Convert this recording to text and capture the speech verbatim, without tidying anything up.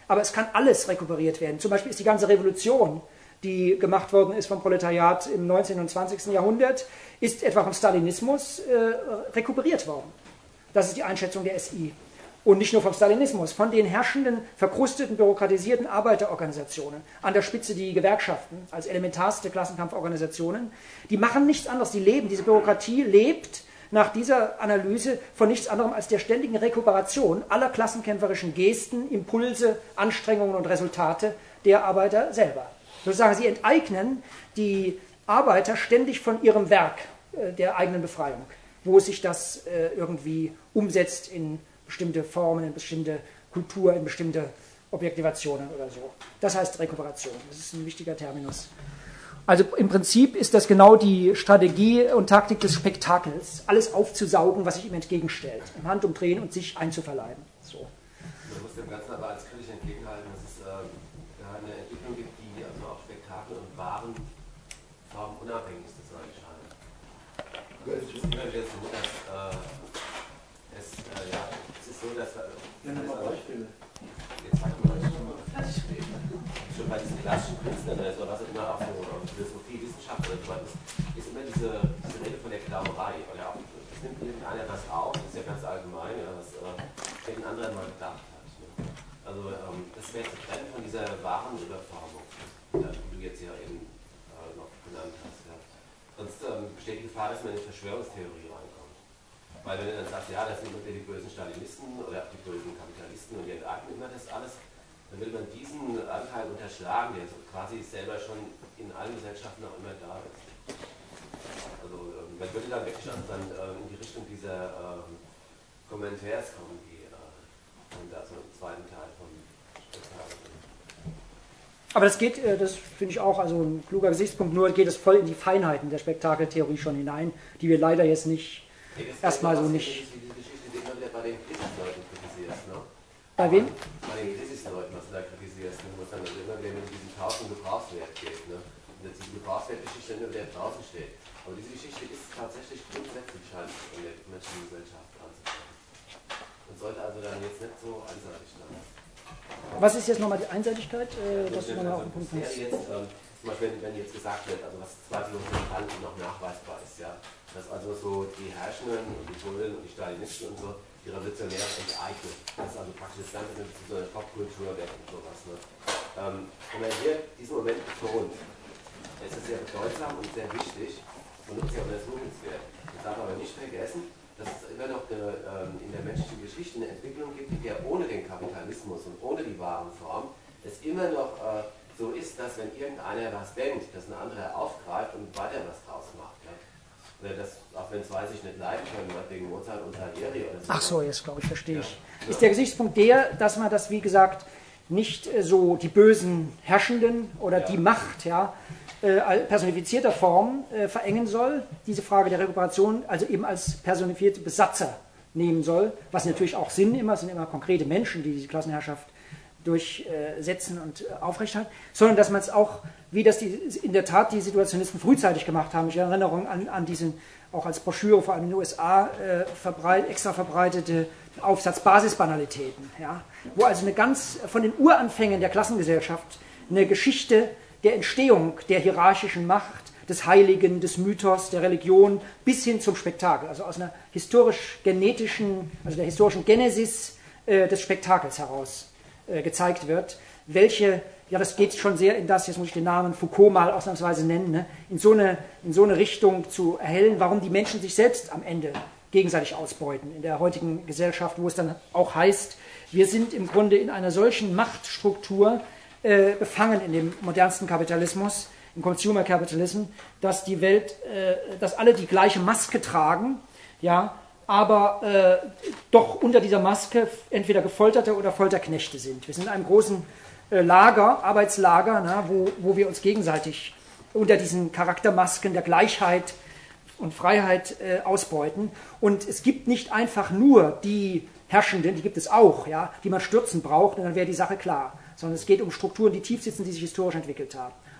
aber es kann alles rekuperiert werden. Zum Beispiel ist die ganze Revolution, die gemacht worden ist vom Proletariat im neunzehnten und zwanzigsten Jahrhundert, ist etwa vom Stalinismus äh, rekuperiert worden. Das ist die Einschätzung der S I. Und nicht nur vom Stalinismus, von den herrschenden, verkrusteten, bürokratisierten Arbeiterorganisationen, an der Spitze die Gewerkschaften als elementarste Klassenkampforganisationen, die machen nichts anderes, die leben, diese Bürokratie lebt nach dieser Analyse von nichts anderem als der ständigen Rekuperation aller klassenkämpferischen Gesten, Impulse, Anstrengungen und Resultate der Arbeiter selber. Sozusagen, sie enteignen die Arbeiter ständig von ihrem Werk äh, der eigenen Befreiung, wo sich das äh, irgendwie umsetzt in bestimmte Formen, in bestimmte Kultur, in bestimmte Objektivationen oder so. Das heißt Rekuperation. Das ist ein wichtiger Terminus. Also im Prinzip ist das genau die Strategie und Taktik des Spektakels, alles aufzusaugen, was sich ihm entgegenstellt, im Handumdrehen und sich einzuverleiben. So. Man muss dem Ganzen aber als kritisch entgegenhalten, dass es äh, eine Entwicklung gibt, die also auch Spektakel und Waren Formen unabhängig zu sein scheint. Es ist immer wieder so, dass äh, es, äh, ja, es ist so, dass äh, Beispiele. Jetzt sagen wir mal schon bei diesen klassischen Künstlern oder was auch immer, auch so Philosophie, Wissenschaft oder so ist, ist immer diese, diese Rede von der Klauerei. Oder auch, es nimmt irgendeiner was auf, das ist ja ganz allgemein, ja, was äh, ein anderer mal gedacht hat. Ne? Also ähm, das wäre zu trennen von dieser wahren Überformung, ja, die du jetzt ja eben äh, noch genannt hast. Ja. Sonst ähm, besteht die Gefahr, dass man in die Verschwörungstheorie reinkommt. Weil wenn du dann sagst, ja, das sind immer die bösen Stalinisten oder auch die bösen Kapitalisten und die enteignen immer das alles, dann will man diesen Anteil unterschlagen, der so quasi selber schon in allen Gesellschaften auch immer da ist. Also ähm, man würde dann wirklich also dann ähm, in die Richtung dieser ähm, Kommentars kommen, die äh, also im zweiten Teil vom Spektakel. Aber das geht, das finde ich auch, also ein kluger Gesichtspunkt, nur geht es voll in die Feinheiten der Spektakeltheorie schon hinein, die wir leider jetzt nicht nee, erstmal so nicht... Die Geschichte, die immer wieder bei den Kritisleuten kritisierst, ne? Bei wem? Bei den Kritisleuten, was du da kritisierst, ne? Wo es dann also immer wieder mit diesem Tauschen Gebrauchswert geht, ne? Und dass diese Gebrauchswertgeschichte immer wieder draußen steht. Aber diese Geschichte ist tatsächlich grundsätzlich scheint in der menschlichen Gesellschaft anzukommen. Und sollte also dann jetzt nicht so einseitig sein. Was ist jetzt nochmal die Einseitigkeit? Äh, ja, dass du nochmal auf den Punkt kommst. Jetzt, ähm, zum Beispiel, wenn, wenn jetzt gesagt wird, also was zweifellos noch nachweisbar ist, ja, dass also so die Herrschenden und die Bullen und die Stalinisten und so die Revolutionäre enteignen. Das ist also praktisch das Ganze mit so einer Popkultur weg und sowas. Ne? Ähm, wenn man hier diesen Moment betont, ist es sehr bedeutsam und sehr wichtig und sehr untersuchenswert. Ich darf aber nicht vergessen, dass es immer noch eine, ähm, in der menschlichen Geschichte eine Entwicklung gibt, in der ohne den Kapitalismus und ohne die Warenform es immer noch äh, so ist, dass wenn irgendeiner was denkt, dass ein anderer aufgreift und weiter was draus macht. Ja? Oder das, auch wenn zwei sich nicht leiden können, wegen Mozart und Salieri oder so. Ach so, jetzt glaube ich, verstehe ich. Ja. Ist der Gesichtspunkt der, dass man das, wie gesagt, nicht äh, so die bösen Herrschenden oder ja. die Macht, ja, äh, personifizierter Form äh, verengen soll, diese Frage der Rekuperation also eben als personifizierte Besatzer nehmen soll, was natürlich auch Sinn immer, es sind immer konkrete Menschen, die diese Klassenherrschaft durchsetzen und aufrechterhalten, sondern dass man es auch, wie das die, in der Tat die Situationisten frühzeitig gemacht haben, ich erinnere an, an diesen, auch als Broschüre vor allem in den U S A äh, verbreit, extra verbreitete Aufsatz Basisbanalitäten, ja, wo also eine ganz von den Uranfängen der Klassengesellschaft eine Geschichte der Entstehung der hierarchischen Macht, des Heiligen, des Mythos, der Religion bis hin zum Spektakel, also aus einer historisch-genetischen, also der historischen Genesis äh, des Spektakels heraus äh, gezeigt wird, welche, ja das geht schon sehr in das, jetzt muss ich den Namen Foucault mal ausnahmsweise nennen, ne, in, so eine, in so eine Richtung zu erhellen, warum die Menschen sich selbst am Ende gegenseitig ausbeuten in der heutigen Gesellschaft, wo es dann auch heißt, wir sind im Grunde in einer solchen Machtstruktur äh, befangen in dem modernsten Kapitalismus, im Consumer Capitalism, dass die Welt, äh, dass alle die gleiche Maske tragen, ja, aber äh, doch unter dieser Maske entweder Gefolterte oder Folterknechte sind. Wir sind in einem großen äh, Lager, Arbeitslager, na, wo, wo wir uns gegenseitig unter diesen Charaktermasken der Gleichheit und Freiheit äh, ausbeuten. Und es gibt nicht einfach nur die Herrschenden, die gibt es auch, ja, die man stürzen braucht, und dann wäre die Sache klar. Sondern es geht um Strukturen, die tief sitzen, die sich historisch entwickelt haben.